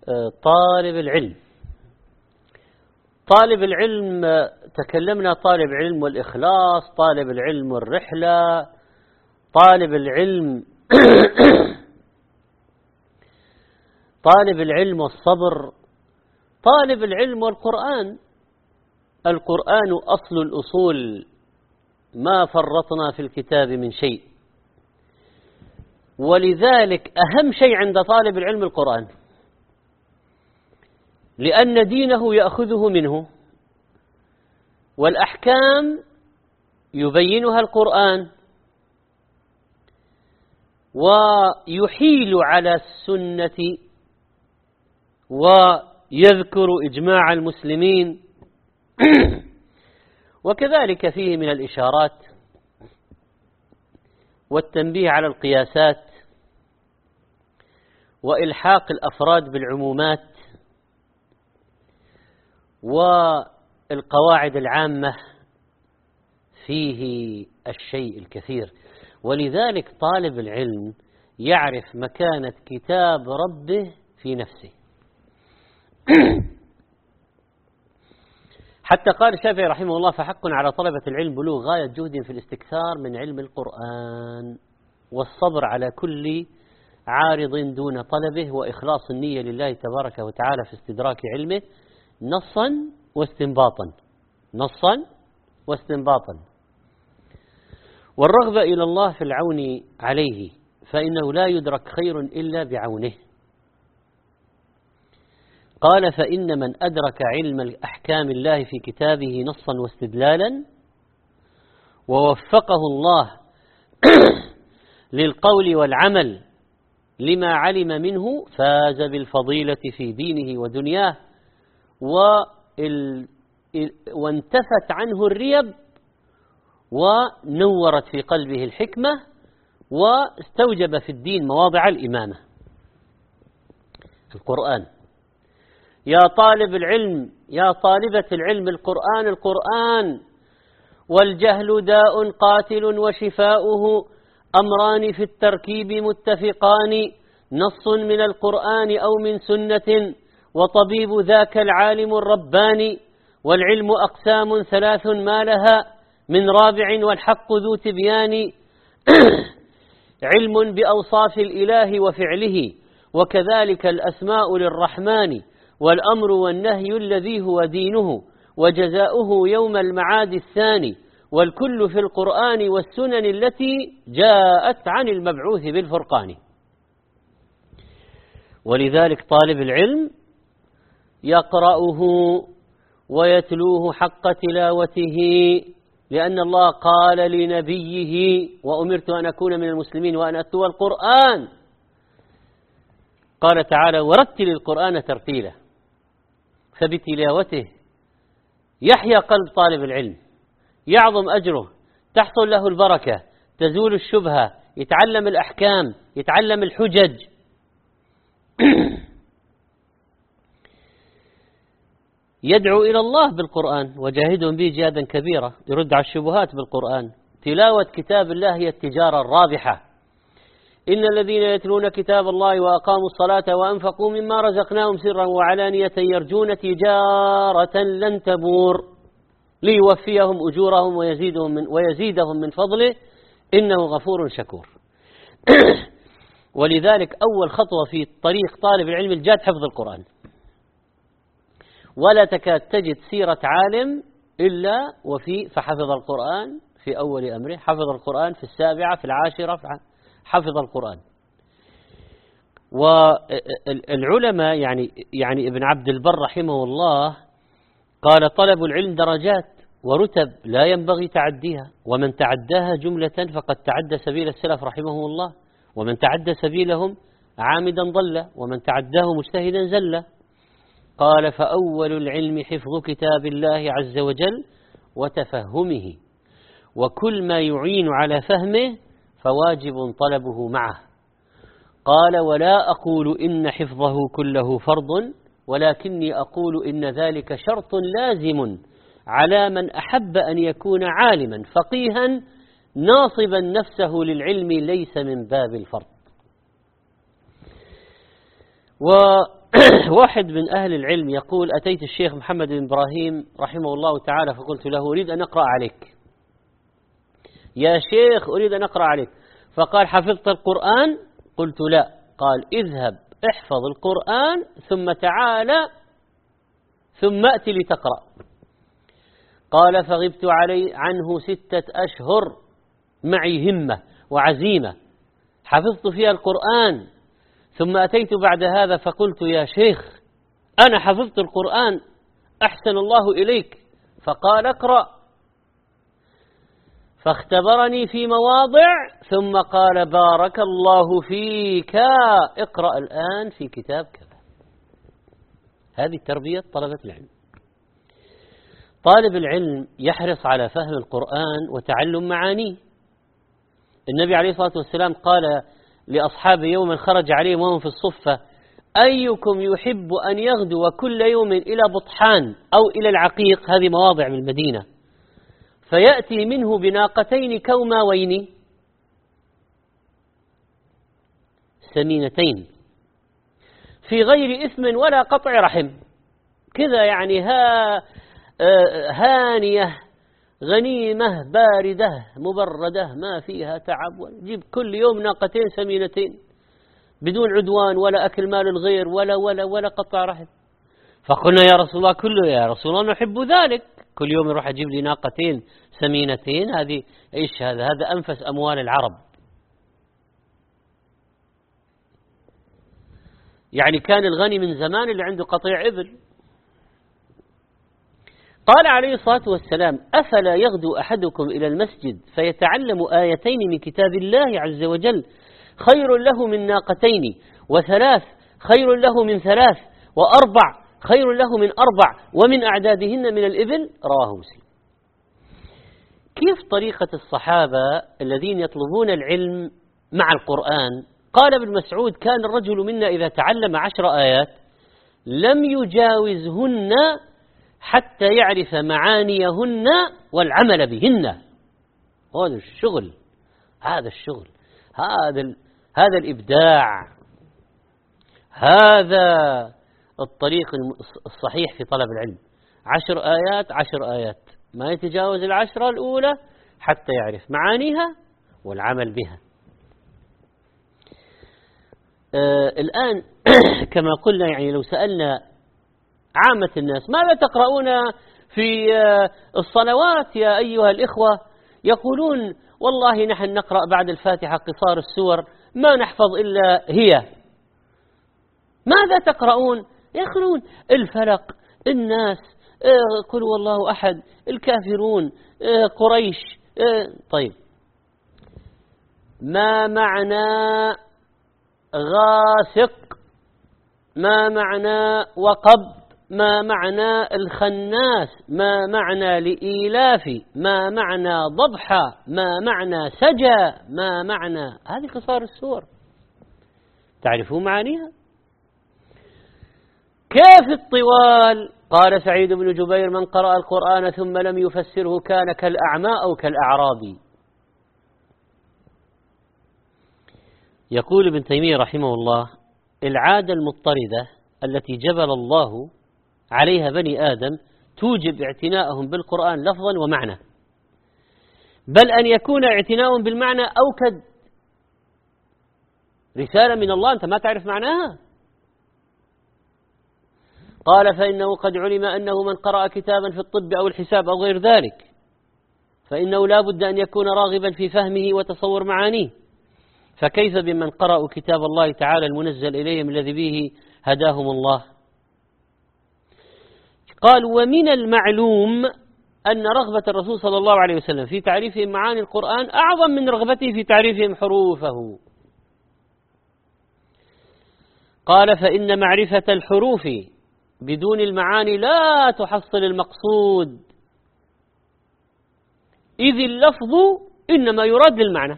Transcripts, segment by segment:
طالب العلم. طالب العلم تكلمنا طالب علم والإخلاص، طالب العلم والرحلة، طالب العلم طالب العلم والصبر، طالب العلم والقرآن. القرآن أصل الأصول، ما فرطنا في الكتاب من شيء، ولذلك أهم شيء عند طالب العلم القرآن، لأن دينه يأخذه منه، والأحكام يبينها القرآن، ويحيل على السنة ويذكر إجماع المسلمين وكذلك فيه من الإشارات والتنبيه على القياسات وإلحاق الأفراد بالعمومات والقواعد العامة، فيه الشيء الكثير. ولذلك طالب العلم يعرف مكانة كتاب ربه في نفسه. حتى قال الشافعي رحمه الله: فحق على طلبة العلم بلوغ غاية جهد في الاستكثار من علم القرآن، والصبر على كل عارض دون طلبه، وإخلاص النية لله تبارك وتعالى في استدراك علمه نصا واستنباطا، نصا واستنباطا، والرغبة إلى الله في العون عليه، فإنه لا يدرك خير إلا بعونه. قال: فإن من أدرك علم أحكام الله في كتابه نصا واستدلالا، ووفقه الله للقول والعمل لما علم منه، فاز بالفضيلة في دينه ودنياه، وانتفت عنه الريب، ونورت في قلبه الحكمة، واستوجب في الدين مواضع الإمامة. القرآن. يا طالب العلم، يا طالبة العلم، القرآن، القرآن. والجهل داء قاتل، وشفاؤه أمران في التركيب متفقان، نص من القرآن أو من سنة، وطبيب ذاك العالم الرباني. والعلم أقسام ثلاث ما لها من رابع، والحق ذو تبيان. علم بأوصاف الإله وفعله، وكذلك الأسماء للرحمن، والأمر والنهي الذي هو دينه، وجزاؤه يوم المعاد الثاني، والكل في القرآن والسنن التي جاءت عن المبعوث بالفرقان. ولذلك طالب العلم يقرأه ويتلوه حق تلاوته، لأن الله قال لنبيه: وأمرت أن أكون من المسلمين وأن أتلو القرآن. قال تعالى: ورتل القرآن ترتيلا. فبتلاوته يحيا قلب طالب العلم، يعظم أجره، تحصل له البركة، تزول الشبهة، يتعلم الأحكام، يتعلم الحجج. يدعو إلى الله بالقرآن: وجاهدهم به جهادا كبيرا، يرد على الشبهات بالقرآن. تلاوة كتاب الله هي التجارة الرابحة. إن الذين يتلون كتاب الله وأقاموا الصلاة وأنفقوا مما رزقناهم سرا وعلانية يرجون تجارة لن تبور، ليوفيهم أجورهم ويزيدهم من فضله إنه غفور شكور. ولذلك أول خطوة في طريق طالب العلم الجاد حفظ القرآن. ولا تكاد تجد سيرة عالم إلا فحفظ القرآن في أول أمره، حفظ القرآن في السابعة، في العاشرة حفظ القرآن. والعلماء يعني ابن عبد البر رحمه الله قال: طلب العلم درجات ورتب لا ينبغي تعديها، ومن تعداها جملة فقد تعدى سبيل السلف رحمه الله، ومن تعدى سبيلهم عامدا ضل، ومن تعداه مجتهدا زل. قال: فأول العلم حفظ كتاب الله عز وجل وتفهمه، وكل ما يعين على فهمه فواجب طلبه معه. قال: ولا أقول إن حفظه كله فرض، ولكني أقول إن ذلك شرط لازم على من أحب أن يكون عالما فقيها ناصبا نفسه للعلم، ليس من باب الفرض. واحد من أهل العلم يقول: أتيت الشيخ محمد بن إبراهيم رحمه الله تعالى فقلت له: أريد أن أقرأ عليك يا شيخ، أريد أن أقرأ عليك. فقال: حفظت القرآن؟ قلت: لا. قال: اذهب احفظ القرآن ثم تعال ثم أتي لتقرأ. قال: فغبت عنه 6 أشهر معي همة وعزيمة حفظت فيها القرآن، ثم أتيت بعد هذا فقلت: يا شيخ، أنا حفظت القرآن أحسن الله إليك. فقال: اقرأ. فاختبرني في مواضع ثم قال: بارك الله فيك، اقرأ الآن في كتاب كذا. هذه تربية طلبة العلم. طالب العلم يحرص على فهم القرآن وتعلم معانيه. النبي عليه الصلاة والسلام قال لأصحابه يوما خرج عليهم وهم في الصفة: أيكم يحب أن يغدو كل يوم إلى بطحان أو إلى العقيق، هذه مواضع من المدينة، فيأتي منه بناقتين كوماوين سمينتين في غير إثم ولا قطع رحم، كذا يعني هانية غنيمة باردة مبردة ما فيها تعب، جيب كل يوم ناقتين سمينتين بدون عدوان ولا أكل مال الغير ولا قطع رحم. فقلنا: يا رسول الله، كله يا رسول الله نحب ذلك، كل يوم يروح أجيب لي ناقتين سمينتين، هذه إيش هذا أنفس أموال العرب. يعني كان الغني من زمان اللي عنده قطيع إبل. قال عليه الصلاة والسلام: أفلا يغدو أحدكم إلى المسجد فيتعلم آيتين من كتاب الله عز وجل خير له من ناقتين، و3 خير له من 3، و4 خير له من 4 ومن أعدادهن من الإبل. رواه مسلم. كيف طريقة الصحابة الذين يطلبون العلم مع القرآن؟ قال ابن مسعود: كان الرجل منا إذا تعلم 10 آيات لم يجاوزهن حتى يعرف معانيهن والعمل بهن. هذا الشغل، هذا الإبداع، هذا الطريق الصحيح في طلب العلم. 10 آيات 10 آيات، ما يتجاوز 10 الأولى حتى يعرف معانيها والعمل بها. الآن كما قلنا، يعني لو سألنا عامة الناس: ماذا تقرؤون في الصلوات يا أيها الإخوة؟ يقولون: والله نحن نقرأ بعد الفاتحة قصار السور، ما نحفظ إلا هي. ماذا تقرؤون؟ يقولون: الفلق، الناس، قل والله أحد، الكافرون، قريش. طيب، ما معنى غاسق؟ ما معنى وقب؟ ما معنى الخناس؟ ما معنى لإيلاف؟ ما معنى ضبحة؟ ما معنى سجى؟ ما معنى هذه قصار السور؟ تعرفون معانيها؟ كيف الطوال؟ قال سعيد بن جبير: من قرأ القرآن ثم لم يفسره كان كالأعمى أو كالأعرابي. يقول ابن تيمية رحمه الله: العادة المضطردة التي جبل الله عليها بني آدم توجب اعتناءهم بالقرآن لفظا ومعنى، بل أن يكون اعتناءهم بالمعنى أوكد. رسالة من الله أنت ما تعرف معناها. قال: فإنه قد علم أنه من قرأ كتابا في الطب أو الحساب أو غير ذلك فإنه لا بد أن يكون راغبا في فهمه وتصور معانيه، فكيف بمن قرأوا كتاب الله تعالى المنزل إليهم الذي به هداهم الله؟ قال: ومن المعلوم أن رغبة الرسول صلى الله عليه وسلم في تعريفهم معاني القرآن أعظم من رغبته في تعريفهم حروفه. قال: فإن معرفة الحروف بدون المعاني لا تحصل المقصود، إذ اللفظ إنما يراد للمعنى.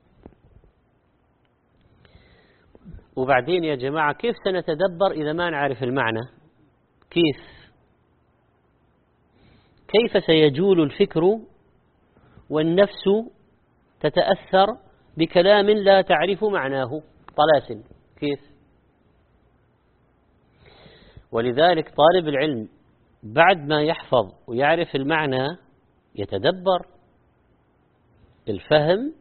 وبعدين يا جماعة، كيف سنتدبر إذا ما نعرف المعنى؟ كيف سيجول الفكر والنفس تتأثر بكلام لا تعرف معناه؟ طلاسم. كيف؟ ولذلك طالب العلم بعد ما يحفظ ويعرف المعنى يتدبر. الفهم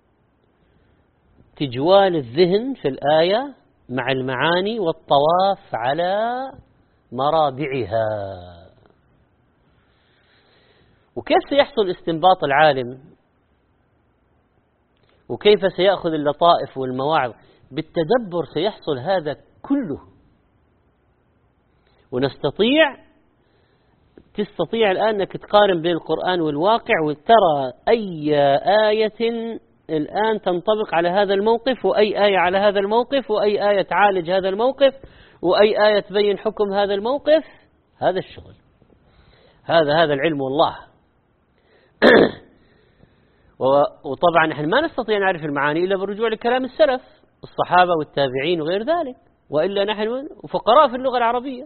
تجوال الذهن في الآية مع المعاني والطواف على مرابعها. وكيف سيحصل استنباط العالم؟ وكيف سيأخذ اللطائف والمواعظ؟ بالتدبر سيحصل هذا كله. تستطيع الآن أنك تقارن بين القرآن والواقع وترى أي آية الآن تنطبق على هذا الموقف، وأي آية على هذا الموقف، وأي آية تعالج هذا الموقف، وأي آية تبين حكم هذا الموقف. هذا الشغل، هذا العلم والله. وطبعا نحن ما نستطيع نعرف المعاني إلا بالرجوع لكلام السلف الصحابة والتابعين وغير ذلك، وإلا نحن فقراء في اللغة العربية.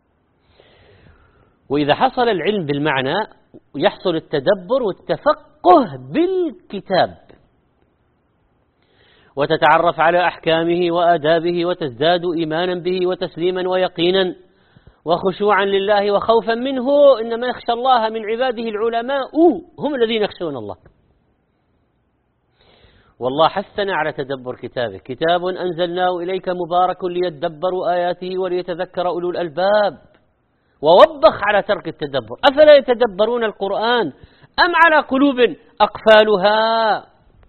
وإذا حصل العلم بالمعنى يحصل التدبر والتفقه بالكتاب، وتتعرف على أحكامه وآدابه، وتزداد إيمانا به وتسليما ويقينا وخشوعا لله وخوفا منه. إنما يخشى الله من عباده العلماء، هم الذين يخشون الله. والله حثنا على تدبر كتابه: كتاب أنزلناه إليك مبارك ليدبروا آياته وليتذكر أولو الألباب. ووبخ على ترك التدبر: أفلا يتدبرون القرآن أم على قلوب أقفالها.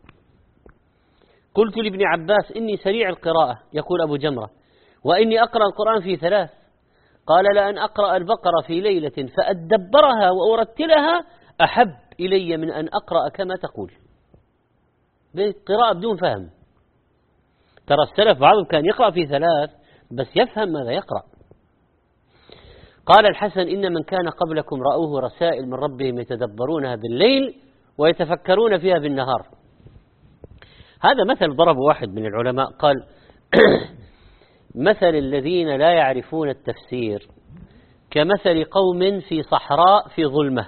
قلت لابن عباس: إني سريع القراءة، يقول أبو جمرة، وإني أقرأ القرآن في 3. قال: لأن أقرأ البقرة في ليلة فأدبرها وأرتلها أحب إلي من أن أقرأ كما تقول، قراءة بدون فهم. ترى السلف بعضهم كان يقرأ في 3 بس يفهم ماذا يقرأ. قال الحسن: إن من كان قبلكم رأوه رسائل من ربهم يتدبرونها بالليل ويتفكرون فيها بالنهار. هذا مثل ضرب واحد من العلماء، قال: مثل الذين لا يعرفون التفسير كمثل قوم في صحراء في ظلمة،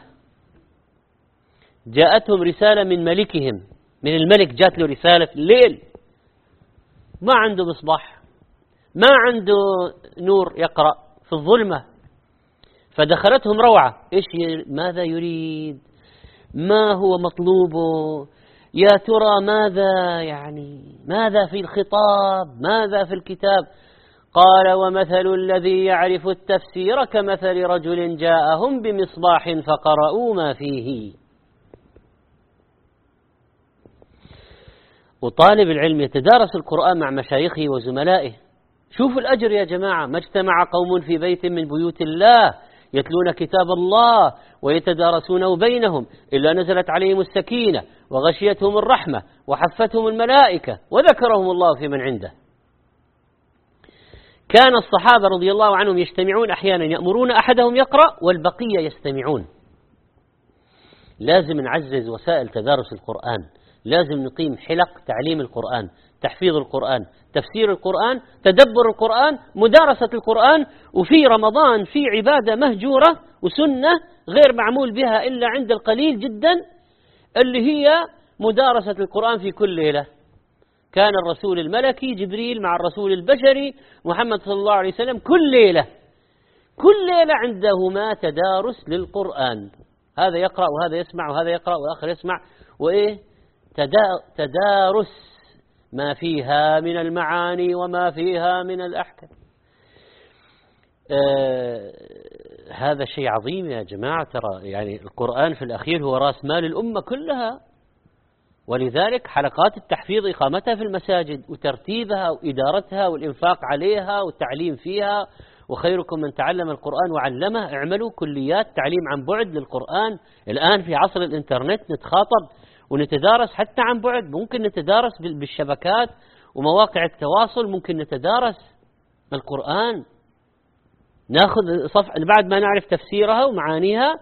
جاءتهم رسالة من ملكهم، من الملك جاءت له رسالة في الليل، ما عنده مصباح، ما عنده نور يقرأ، في الظلمة. فدخلتهم روعة: ماذا يريد؟ ما هو مطلوبه؟ يا ترى ماذا في الخطاب؟ ماذا في الكتاب؟ قال: ومثل الذي يعرف التفسير كمثل رجل جاءهم بمصباح فقرأوا ما فيه. وطالب العلم يتدارس القرآن مع مشايخه وزملائه. شوفوا الأجر يا جماعة: ما اجتمع قوم في بيت من بيوت الله يتلون كتاب الله ويتدارسونه بينهم إلا نزلت عليهم السكينة وغشيتهم الرحمة وحفتهم الملائكة وذكرهم الله في من عنده. كان الصحابة رضي الله عنهم يجتمعون أحيانا، يأمرون أحدهم يقرأ والبقية يستمعون. لازم نعزز وسائل تدارس القرآن، لازم نقيم حلق تعليم القرآن، تحفيظ القرآن، تفسير القرآن، تدبر القرآن، مدارسة القرآن. وفي رمضان في عبادة مهجورة وسنة غير معمول بها إلا عند القليل جدا، اللي هي مدارسة القرآن في كل ليلة. كان الرسول الملكي جبريل مع الرسول البشري محمد صلى الله عليه وسلم كل ليلة عندهما تدارس للقرآن، هذا يقرأ وهذا يسمع وهذا يقرأ وآخر يسمع، تدارس ما فيها من المعاني وما فيها من الأحكام. هذا شيء عظيم يا جماعة. ترى القرآن في الأخير هو رأس مال الأمة كلها، ولذلك حلقات التحفيظ إقامتها في المساجد وترتيبها وإدارتها والإنفاق عليها والتعليم فيها. وخيركم من تعلم القرآن وعلمه. اعملوا كليات تعليم عن بعد للقرآن. الآن في عصر الإنترنت نتخاطب ونتدارس حتى عن بعد، ممكن نتدارس بالشبكات ومواقع التواصل، ممكن نتدارس القرآن، ناخذ صفحة بعد ما نعرف تفسيرها ومعانيها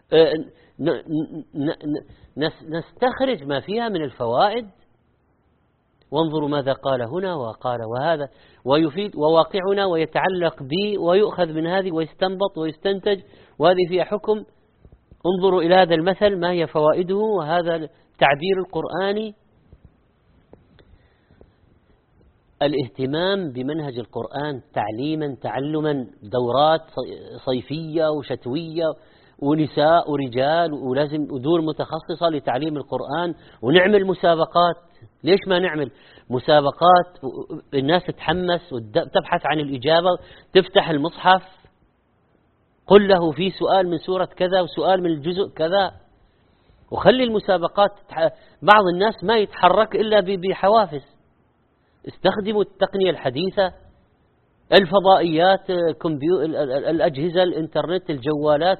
نستخرج ما فيها من الفوائد. وانظروا ماذا قال هنا وقال وهذا، ويفيد وواقعنا ويتعلق به ويؤخذ من هذه ويستنبط ويستنتج، وهذه فيها حكم. انظروا إلى هذا المثل ما هي فوائده، وهذا التعبير القرآني. الاهتمام بمنهج القرآن تعليما تعلما، دورات صيفية وشتوية ونساء ورجال، ولازم ودور متخصصة لتعليم القرآن، ونعمل مسابقات. ليش ما نعمل مسابقات؟ الناس تتحمس وتبحث عن الإجابة، تفتح المصحف، قل له في سؤال من سورة كذا وسؤال من الجزء كذا، وخلي المسابقات. بعض الناس ما يتحرك إلا بحوافز. استخدموا التقنية الحديثة، الفضائيات، الأجهزة، الإنترنت، الجوالات،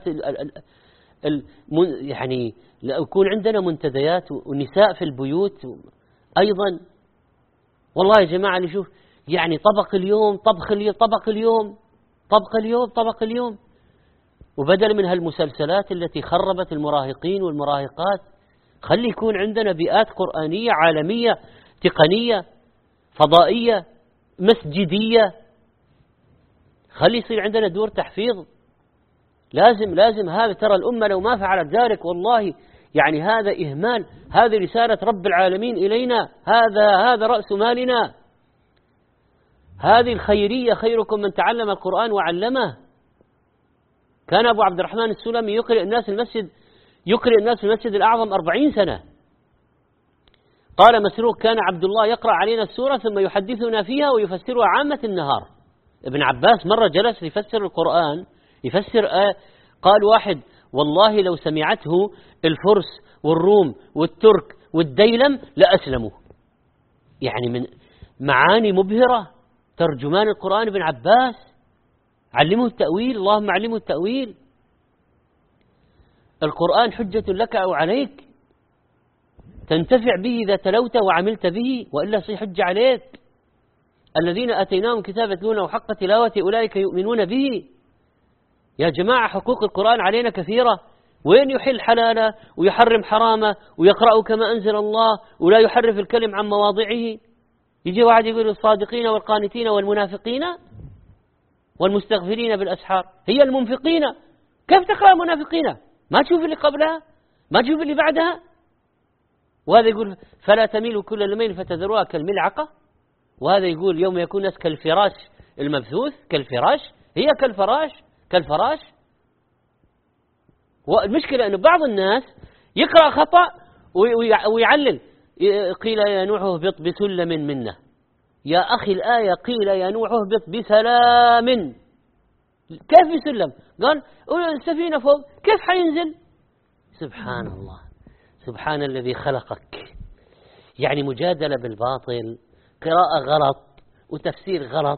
يعني يكون عندنا منتديات ونساء في البيوت أيضا. والله يا جماعة نشوف يعني طبق اليوم، طبخ اليوم، طبق اليوم، طبق اليوم، طبق اليوم. وبدل من هالمسلسلات التي خربت المراهقين والمراهقات، خلي يكون عندنا بيئات قرآنية عالمية تقنية فضائية مسجدية، خلي يصير عندنا دور تحفيظ. لازم هذا. ترى الأمة لو ما فعلت ذلك والله يعني هذا إهمال. هذه رسالة رب العالمين إلينا، هذا رأس مالنا. هذه الخيرية، خيركم من تعلم القرآن وعلمه. كان أبو عبد الرحمن السلمي يقرئ الناس في المسجد الأعظم 40 سنة. قال مسروق: كان عبد الله يقرأ علينا السورة ثم يحدثنا فيها ويفسرها عامة النهار. ابن عباس مرة جلس يفسر القرآن، قال واحد: والله لو سمعته الفرس والروم والترك والديلم لأسلموا. يعني من معاني مبهرة. ترجمان القرآن ابن عباس، علمه التأويل، اللهم علمه التأويل. القرآن حجة لك أو عليك، تنتفع به إذا تلوت وعملت به، وإلا صي حج عليك. الذين أتيناهم كتاب يتلونه حق تلاوته أولئك يؤمنون به. يا جماعة حقوق القرآن علينا كثيرة. وين يحل حلاله ويحرم حرامه ويقرأ كما أنزل الله ولا يحرف الكلم عن مواضعه؟ يجي واحد يقول الصادقين والقانتين والمنافقين والمستغفرين بالأسحار. هي المنفقين، كيف تقرأ المنافقين؟ ما تشوف اللي قبلها، ما تشوف اللي بعدها. وهذا يقول فلا تميلوا كل الميل فتذروها كالملعقة. وهذا يقول يوم يكون الناس كالفراش المبثوث. كالفراش، هي كالفراش. والمشكلة أن بعض الناس يقرأ خطأ ويعلل. قيل يا نوح اهبط بسلم منه. يا أخي الآية قيل يا نوح اهبط بسلام. كيف بسلم؟ قال السفينة فوق، كيف حينزل؟ سبحان الله، سبحان الذي خلقك. يعني مجادلة بالباطل، قراءة غلط وتفسير غلط.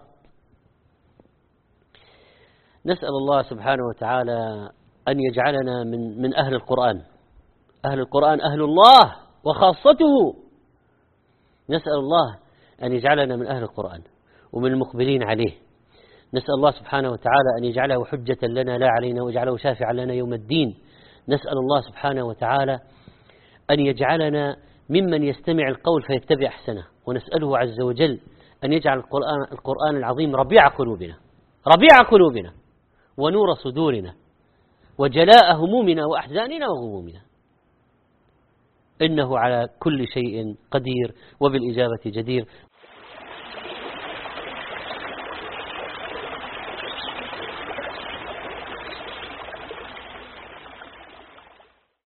نسأل الله سبحانه وتعالى أن يجعلنا من أهل القرآن. أهل القرآن أهل الله وخاصته. نسأل الله أن يجعلنا من أهل القرآن ومن المقبلين عليه. نسأل الله سبحانه وتعالى أن يجعله حجة لنا لا علينا، ويجعله شافعا لنا يوم الدين. نسأل الله سبحانه وتعالى أن يجعلنا ممن يستمع القول فيتبع أحسنه، ونسأله عز وجل أن يجعل القرآن العظيم ربيع قلوبنا ونور صدورنا وجلاء همومنا وأحزاننا وغمومنا، إنه على كل شيء قدير وبالإجابة جدير.